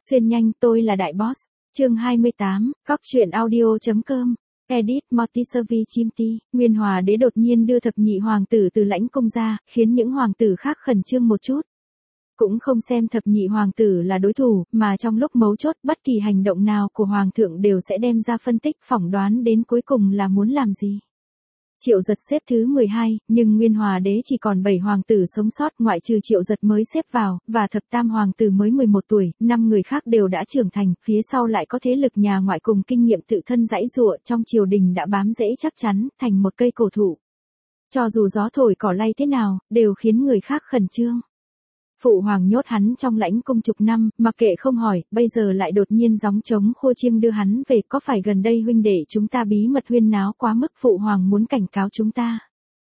Xuyên nhanh, tôi là đại boss. Chương 28, Cóc truyện audio.com. Edit Mortiservi Chimti. Nguyên Hòa đế đột nhiên đưa thập nhị hoàng tử từ lãnh cung ra, khiến những hoàng tử khác khẩn trương một chút. Cũng không xem thập nhị hoàng tử là đối thủ, mà trong lúc mấu chốt bất kỳ hành động nào của hoàng thượng đều sẽ đem ra phân tích phỏng đoán đến cuối cùng là muốn làm gì. Triệu Giật xếp thứ 12, nhưng Nguyên Hòa đế chỉ còn 7 hoàng tử sống sót, ngoại trừ Triệu Giật mới xếp vào, và thập tam hoàng tử mới 11 tuổi, 5 người khác đều đã trưởng thành, phía sau lại có thế lực nhà ngoại cùng kinh nghiệm tự thân giãy giụa trong triều đình đã bám rễ chắc chắn, thành một cây cổ thụ. Cho dù gió thổi cỏ lay thế nào, đều khiến người khác khẩn trương. Phụ hoàng nhốt hắn trong lãnh cung chục năm, mặc kệ không hỏi, bây giờ lại đột nhiên gióng trống khua chiêng đưa hắn về, có phải gần đây huynh đệ chúng ta bí mật huyên náo quá mức, phụ hoàng muốn cảnh cáo chúng ta.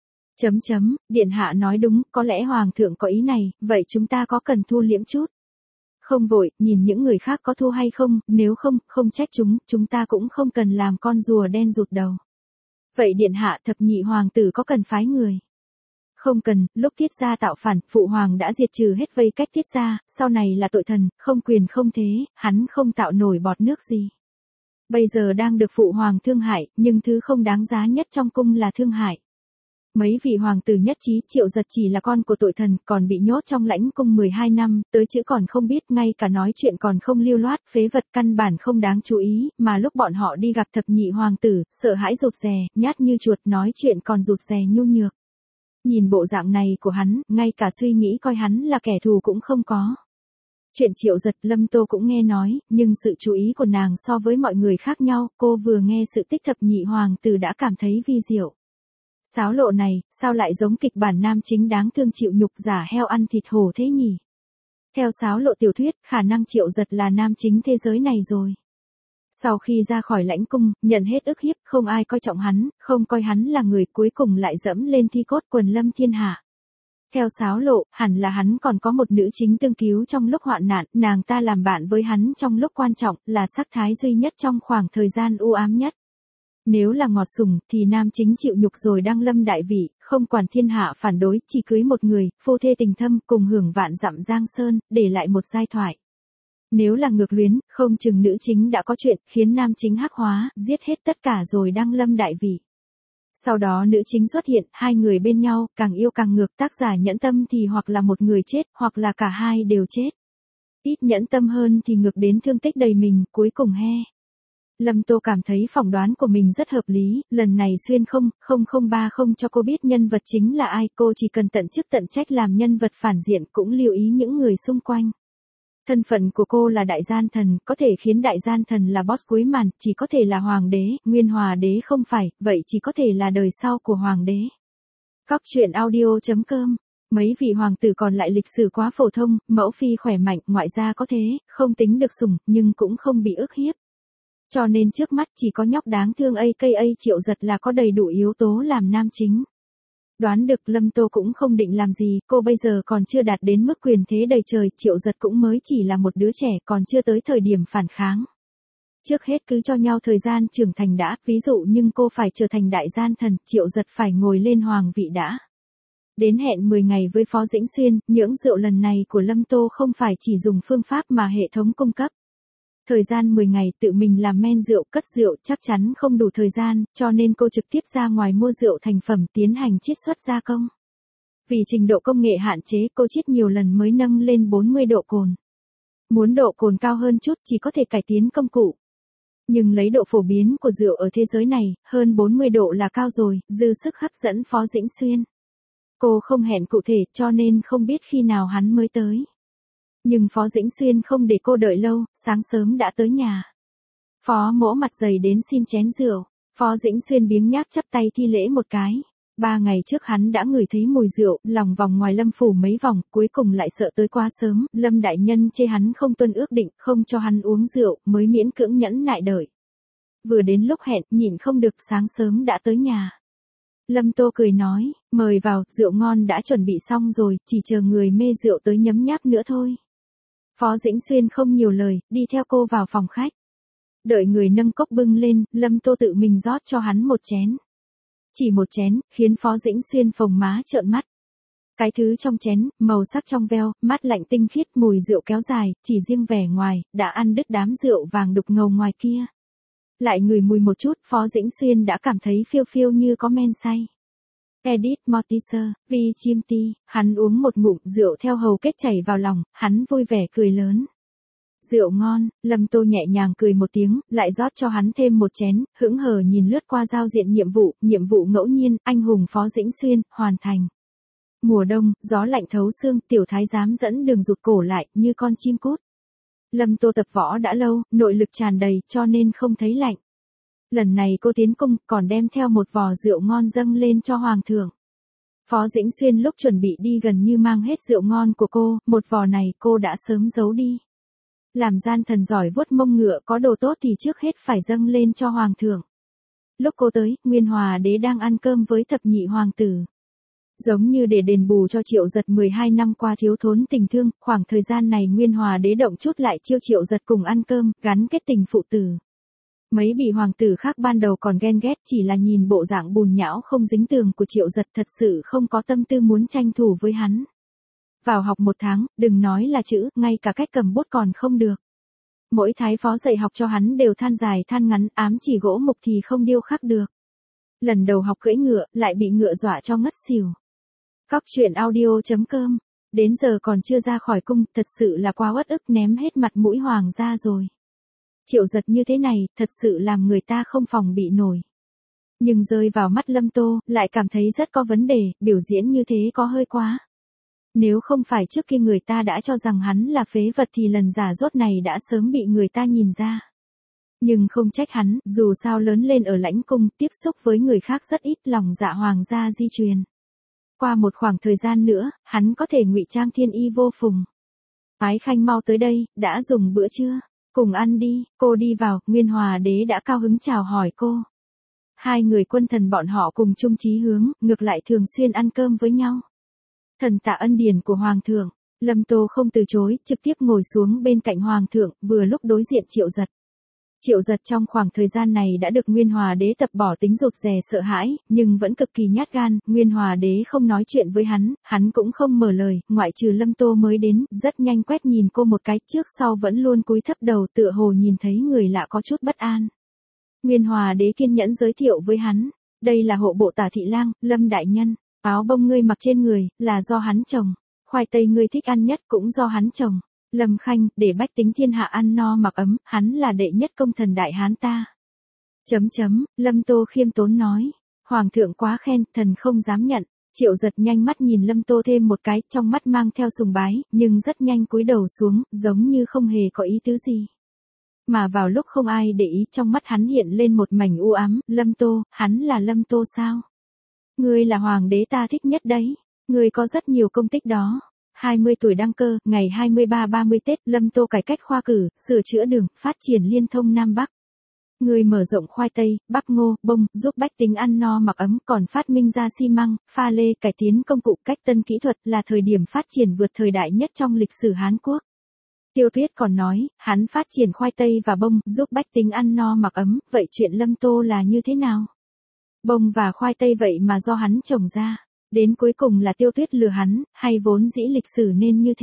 Điện hạ nói đúng, có lẽ hoàng thượng có ý này, vậy chúng ta có cần thu liễm chút. Không vội, nhìn những người khác có thu hay không, nếu không trách chúng ta cũng không cần làm con rùa đen rụt đầu. Vậy điện hạ, thập nhị hoàng tử có cần phái người? Không cần, lúc Tiết gia tạo phản, phụ hoàng đã diệt trừ hết vây cách Tiết gia, sau này là tội thần, không quyền không thế, hắn không tạo nổi bọt nước gì. Bây giờ đang được phụ hoàng thương hại, nhưng thứ không đáng giá nhất trong cung là thương hại. Mấy vị hoàng tử nhất trí, Triệu Giật chỉ là con của tội thần, còn bị nhốt trong lãnh cung 12 năm, tới chữ còn không biết, ngay cả nói chuyện còn không lưu loát, phế vật căn bản không đáng chú ý, mà lúc bọn họ đi gặp thập nhị hoàng tử, sợ hãi rụt rè, nhát như chuột, nói chuyện còn rụt rè nhu nhược. Nhìn bộ dạng này của hắn, ngay cả suy nghĩ coi hắn là kẻ thù cũng không có. Chuyện Triệu Giật, Lâm Tô cũng nghe nói, nhưng sự chú ý của nàng so với mọi người khác nhau, cô vừa nghe sự tích thập nhị hoàng tử đã cảm thấy vi diệu. Sáo lộ này, sao lại giống kịch bản nam chính đáng thương chịu nhục giả heo ăn thịt hổ thế nhỉ? Theo sáo lộ tiểu thuyết, khả năng Triệu Giật là nam chính thế giới này rồi. Sau khi ra khỏi lãnh cung, nhận hết ức hiếp, không ai coi trọng hắn, không coi hắn là người, cuối cùng lại dẫm lên thi cốt quần lâm thiên hạ. Theo sáo lộ, hẳn là hắn còn có một nữ chính tương cứu trong lúc hoạn nạn, nàng ta làm bạn với hắn trong lúc quan trọng, là sắc thái duy nhất trong khoảng thời gian u ám nhất. Nếu là ngọt sủng, thì nam chính chịu nhục rồi đăng lâm đại vị, không quản thiên hạ phản đối, chỉ cưới một người, phu thê tình thâm, cùng hưởng vạn dặm giang sơn, để lại một giai thoại. Nếu là ngược luyến, không chừng nữ chính đã có chuyện, khiến nam chính hắc hóa, giết hết tất cả rồi đăng lâm đại vị. Sau đó nữ chính xuất hiện, hai người bên nhau, càng yêu càng ngược, tác giả nhẫn tâm thì hoặc là một người chết, hoặc là cả hai đều chết. Ít nhẫn tâm hơn thì ngược đến thương tích đầy mình, cuối cùng he. Lâm Tô cảm thấy phỏng đoán của mình rất hợp lý, lần này xuyên 0030 cho cô biết nhân vật chính là ai, cô chỉ cần tận chức tận trách làm nhân vật phản diện, cũng lưu ý những người xung quanh. Thân phận của cô là đại gian thần, có thể khiến đại gian thần là boss cuối màn, chỉ có thể là hoàng đế, Nguyên Hòa đế không phải, vậy chỉ có thể là đời sau của hoàng đế. Cóc truyện audio.com. Mấy vị hoàng tử còn lại lịch sử quá phổ thông, mẫu phi khỏe mạnh, ngoại gia có thế, không tính được sủng, nhưng cũng không bị ức hiếp. Cho nên trước mắt chỉ có nhóc đáng thương AKA Triệu Giật là có đầy đủ yếu tố làm nam chính. Đoán được Lâm Tô cũng không định làm gì, cô bây giờ còn chưa đạt đến mức quyền thế đầy trời, Triệu Giật cũng mới chỉ là một đứa trẻ, còn chưa tới thời điểm phản kháng. Trước hết cứ cho nhau thời gian trưởng thành đã, ví dụ nhưng cô phải trở thành đại gian thần, Triệu Giật phải ngồi lên hoàng vị đã. Đến hẹn 10 ngày với Phó Dĩnh Xuyên, những rượu lần này của Lâm Tô không phải chỉ dùng phương pháp mà hệ thống cung cấp. Thời gian 10 ngày tự mình làm men rượu, cất rượu chắc chắn không đủ thời gian, cho nên cô trực tiếp ra ngoài mua rượu thành phẩm tiến hành chiết xuất gia công. Vì trình độ công nghệ hạn chế, cô chiết nhiều lần mới nâng lên 40 độ cồn. Muốn độ cồn cao hơn chút chỉ có thể cải tiến công cụ. Nhưng lấy độ phổ biến của rượu ở thế giới này, hơn 40 độ là cao rồi, dư sức hấp dẫn Phó Dĩnh Xuyên. Cô không hẹn cụ thể cho nên không biết khi nào hắn mới tới. Nhưng Phó Dĩnh Xuyên không để cô đợi lâu, sáng sớm đã tới nhà. Phó Mỗ mặt dày đến xin chén rượu. Phó Dĩnh Xuyên biếng nhác chắp tay thi lễ một cái. 3 ngày trước hắn đã ngửi thấy mùi rượu, lòng vòng ngoài Lâm phủ mấy vòng, cuối cùng lại sợ tới quá sớm, Lâm đại nhân chê hắn không tuân ước định, không cho hắn uống rượu, mới miễn cưỡng nhẫn nại đợi. Vừa đến lúc hẹn, nhịn không được, sáng sớm đã tới nhà. Lâm Tô cười nói, mời vào, rượu ngon đã chuẩn bị xong rồi, chỉ chờ người mê rượu tới nhấm nháp nữa thôi. Phó Dĩnh Xuyên không nhiều lời, đi theo cô vào phòng khách. Đợi người nâng cốc bưng lên, Lâm Tô tự mình rót cho hắn một chén. Chỉ một chén, khiến Phó Dĩnh Xuyên phồng má trợn mắt. Cái thứ trong chén, màu sắc trong veo, mát lạnh tinh khiết, mùi rượu kéo dài, chỉ riêng vẻ ngoài, đã ăn đứt đám rượu vàng đục ngầu ngoài kia. Lại ngửi mùi một chút, Phó Dĩnh Xuyên đã cảm thấy phiêu phiêu như có men say. Edith Mortimer, vì chim ti, hắn uống một ngụm rượu theo hầu kết chảy vào lòng, hắn vui vẻ cười lớn. Rượu ngon, Lâm Tô nhẹ nhàng cười một tiếng, lại rót cho hắn thêm một chén, hững hờ nhìn lướt qua giao diện nhiệm vụ ngẫu nhiên, anh hùng Phó Dĩnh Xuyên, hoàn thành. Mùa đông, gió lạnh thấu xương, tiểu thái giám dẫn đường rụt cổ lại, như con chim cút. Lâm Tô tập võ đã lâu, nội lực tràn đầy, cho nên không thấy lạnh. Lần này cô tiến cung, còn đem theo một vò rượu ngon dâng lên cho hoàng thượng. Phó Dĩnh Xuyên lúc chuẩn bị đi gần như mang hết rượu ngon của cô, một vò này cô đã sớm giấu đi. Làm gian thần giỏi vuốt mông ngựa có đồ tốt thì trước hết phải dâng lên cho hoàng thượng. Lúc cô tới, Nguyên Hòa đế đang ăn cơm với thập nhị hoàng tử. Giống như để đền bù cho Triệu Giật 12 năm qua thiếu thốn tình thương, khoảng thời gian này Nguyên Hòa đế động chút lại chiêu Triệu Giật cùng ăn cơm, gắn kết tình phụ tử. Mấy vị hoàng tử khác ban đầu còn ghen ghét, chỉ là nhìn bộ dạng bùn nhão không dính tường của Triệu Giật thật sự không có tâm tư muốn tranh thủ với hắn. Vào học 1 tháng, đừng nói là chữ, ngay cả cách cầm bút còn không được. Mỗi thái phó dạy học cho hắn đều than dài than ngắn, ám chỉ gỗ mục thì không điêu khắc được. Lần đầu học cưỡi ngựa, lại bị ngựa dọa cho ngất xỉu. Cóc truyện audio.com. Đến giờ còn chưa ra khỏi cung, thật sự là quá uất ức, ném hết mặt mũi hoàng gia rồi. Triệu Giật như thế này, thật sự làm người ta không phòng bị nổi. Nhưng rơi vào mắt Lâm Tô, lại cảm thấy rất có vấn đề, biểu diễn như thế có hơi quá. Nếu không phải trước kia người ta đã cho rằng hắn là phế vật thì lần giả dốt này đã sớm bị người ta nhìn ra. Nhưng không trách hắn, dù sao lớn lên ở lãnh cung, tiếp xúc với người khác rất ít, lòng dạ hoàng gia di truyền. Qua một khoảng thời gian nữa, hắn có thể ngụy trang thiên y vô phùng. Ái Khanh mau tới đây, đã dùng bữa chưa? Cùng ăn đi. Cô đi vào, Nguyên Hòa đế đã cao hứng chào hỏi cô. Hai người quân thần bọn họ cùng chung chí hướng, ngược lại thường xuyên ăn cơm với nhau. Thần tạ ân điển của hoàng thượng, Lâm Tô không từ chối, trực tiếp ngồi xuống bên cạnh hoàng thượng, vừa lúc đối diện Triệu Giật. Triệu Giật trong khoảng thời gian này đã được Nguyên Hòa đế tập bỏ tính rụt rè sợ hãi, nhưng vẫn cực kỳ nhát gan, Nguyên Hòa đế không nói chuyện với hắn cũng không mở lời, ngoại trừ Lâm Tô mới đến, rất nhanh quét nhìn cô một cái, trước sau vẫn luôn cúi thấp đầu, tựa hồ nhìn thấy người lạ có chút bất an. Nguyên Hòa đế kiên nhẫn giới thiệu với hắn, đây là hộ bộ Tả thị lang, Lâm đại nhân, áo bông ngươi mặc trên người, là do hắn trồng, khoai tây ngươi thích ăn nhất cũng do hắn trồng. Lâm Khanh, để bách tính thiên hạ ăn no mặc ấm, hắn là đệ nhất công thần đại hán ta. Lâm Tô khiêm tốn nói. Hoàng thượng quá khen, thần không dám nhận. Triệu Giật nhanh mắt nhìn Lâm Tô thêm một cái, trong mắt mang theo sùng bái, nhưng rất nhanh cúi đầu xuống, giống như không hề có ý tứ gì. Mà vào lúc không ai để ý, trong mắt hắn hiện lên một mảnh u ám, Lâm Tô, hắn là Lâm Tô sao? Ngươi là hoàng đế ta thích nhất đấy. Ngươi có rất nhiều công tích đó. 20 tuổi đăng cơ, ngày 23-30 Tết, Lâm Tô cải cách khoa cử, sửa chữa đường, phát triển liên thông Nam Bắc. Người mở rộng khoai tây, bắp ngô, bông, giúp bách tính ăn no mặc ấm, còn phát minh ra xi măng, pha lê, cải tiến công cụ, cách tân kỹ thuật, là thời điểm phát triển vượt thời đại nhất trong lịch sử Hán Quốc. Tiêu Tuyết còn nói, hắn phát triển khoai tây và bông, giúp bách tính ăn no mặc ấm, vậy chuyện Lâm Tô là như thế nào? Bông và khoai tây vậy mà do hắn trồng ra. Đến cuối cùng là Tiêu Tuyết lừa hắn, hay vốn dĩ lịch sử nên như thế?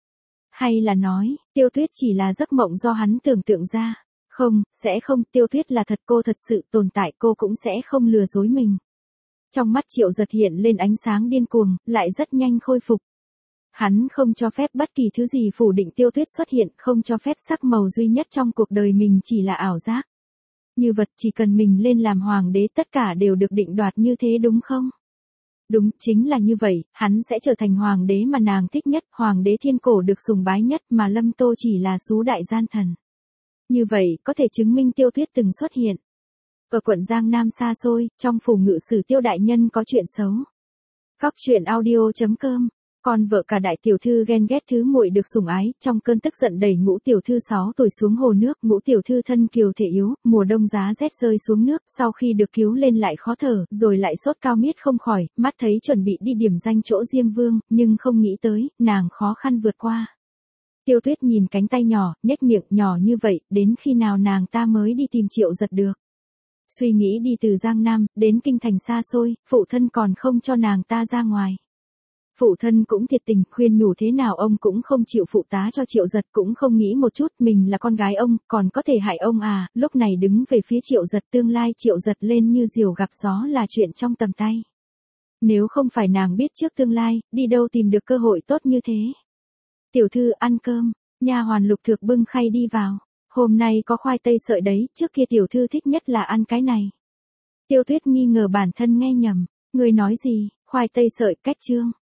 Hay là nói, Tiêu Tuyết chỉ là giấc mộng do hắn tưởng tượng ra? Không, sẽ không, Tiêu Tuyết là thật, cô thật sự tồn tại, cô cũng sẽ không lừa dối mình. Trong mắt Triệu Giật hiện lên ánh sáng điên cuồng, lại rất nhanh khôi phục. Hắn không cho phép bất kỳ thứ gì phủ định Tiêu Tuyết xuất hiện, không cho phép sắc màu duy nhất trong cuộc đời mình chỉ là ảo giác. Như vật chỉ cần mình lên làm hoàng đế tất cả đều được định đoạt như thế đúng không? Đúng, chính là như vậy, hắn sẽ trở thành hoàng đế mà nàng thích nhất, hoàng đế thiên cổ được sùng bái nhất mà Lâm Tô chỉ là xú đại gian thần. Như vậy, có thể chứng minh Tiêu Tuyết từng xuất hiện. Ở quận Giang Nam xa xôi, trong phủ ngự sử Tiêu đại nhân có chuyện xấu. Cóc truyện audio.com. Con vợ cả đại tiểu thư ghen ghét thứ muội được sủng ái, trong cơn tức giận đẩy Ngũ tiểu thư 6 tuổi xuống hồ nước, Ngũ tiểu thư thân kiều thể yếu, mùa đông giá rét rơi xuống nước, sau khi được cứu lên lại khó thở, rồi lại sốt cao miết không khỏi, mắt thấy chuẩn bị đi điểm danh chỗ Diêm Vương, nhưng không nghĩ tới, nàng khó khăn vượt qua. Tiêu Tuyết nhìn cánh tay nhỏ, nhếch miệng, nhỏ như vậy, đến khi nào nàng ta mới đi tìm Triệu Giật được. Suy nghĩ đi từ Giang Nam, đến kinh thành xa xôi, phụ thân còn không cho nàng ta ra ngoài. Phụ thân cũng thiệt tình, khuyên nhủ thế nào ông cũng không chịu phụ tá cho Triệu Giật, cũng không nghĩ một chút mình là con gái ông, còn có thể hại ông à, lúc này đứng về phía Triệu Giật, tương lai Triệu Giật lên như diều gặp gió là chuyện trong tầm tay. Nếu không phải nàng biết trước tương lai, đi đâu tìm được cơ hội tốt như thế. Tiểu thư ăn cơm, nha hoàn Lục Thược bưng khay đi vào. Hôm nay có khoai tây sợi đấy, trước kia tiểu thư thích nhất là ăn cái này. Tiêu Tuyết nghi ngờ bản thân nghe nhầm, người nói gì, khoai tây sợi, cách chương.